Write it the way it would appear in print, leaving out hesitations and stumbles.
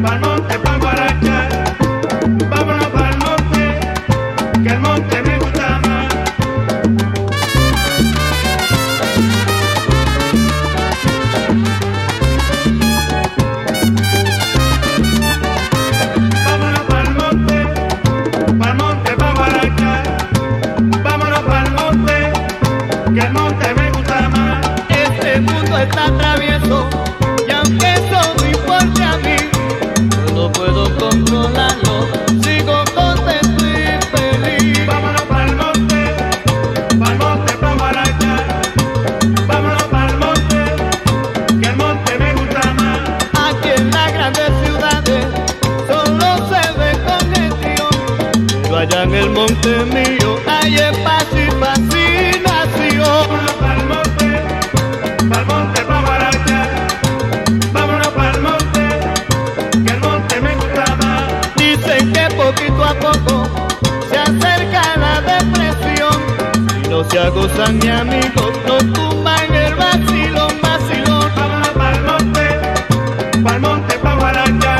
pa'l monte pa' guarachar. Vámonos pa'l monte, que el monte me gusta más. Vámonos pa'l monte pa' guarachar. Vámonos pa'l monte, que el monte me gusta más. Este mundo está travieso y aunque eso me importe a mí, yo no puedo controlarlo, sigo contento y feliz. Vámonos pa'l monte pa' guarachar. Vámonos pa'l monte, que el monte me gusta más. Aquí en las grandes ciudades solo se ve congestión, pero allá en el monte mío hay espacio y fascinación. Vámonos pa'l monte pa' guarachar. Vámonos pa'l monte, que el monte me gusta más. Dicen que poquito a poco se acerca la depresión, si no se aguzan mi amigo, nos tumban el vacilón, vacilón. Vámonos pa'l monte pa' guarachar.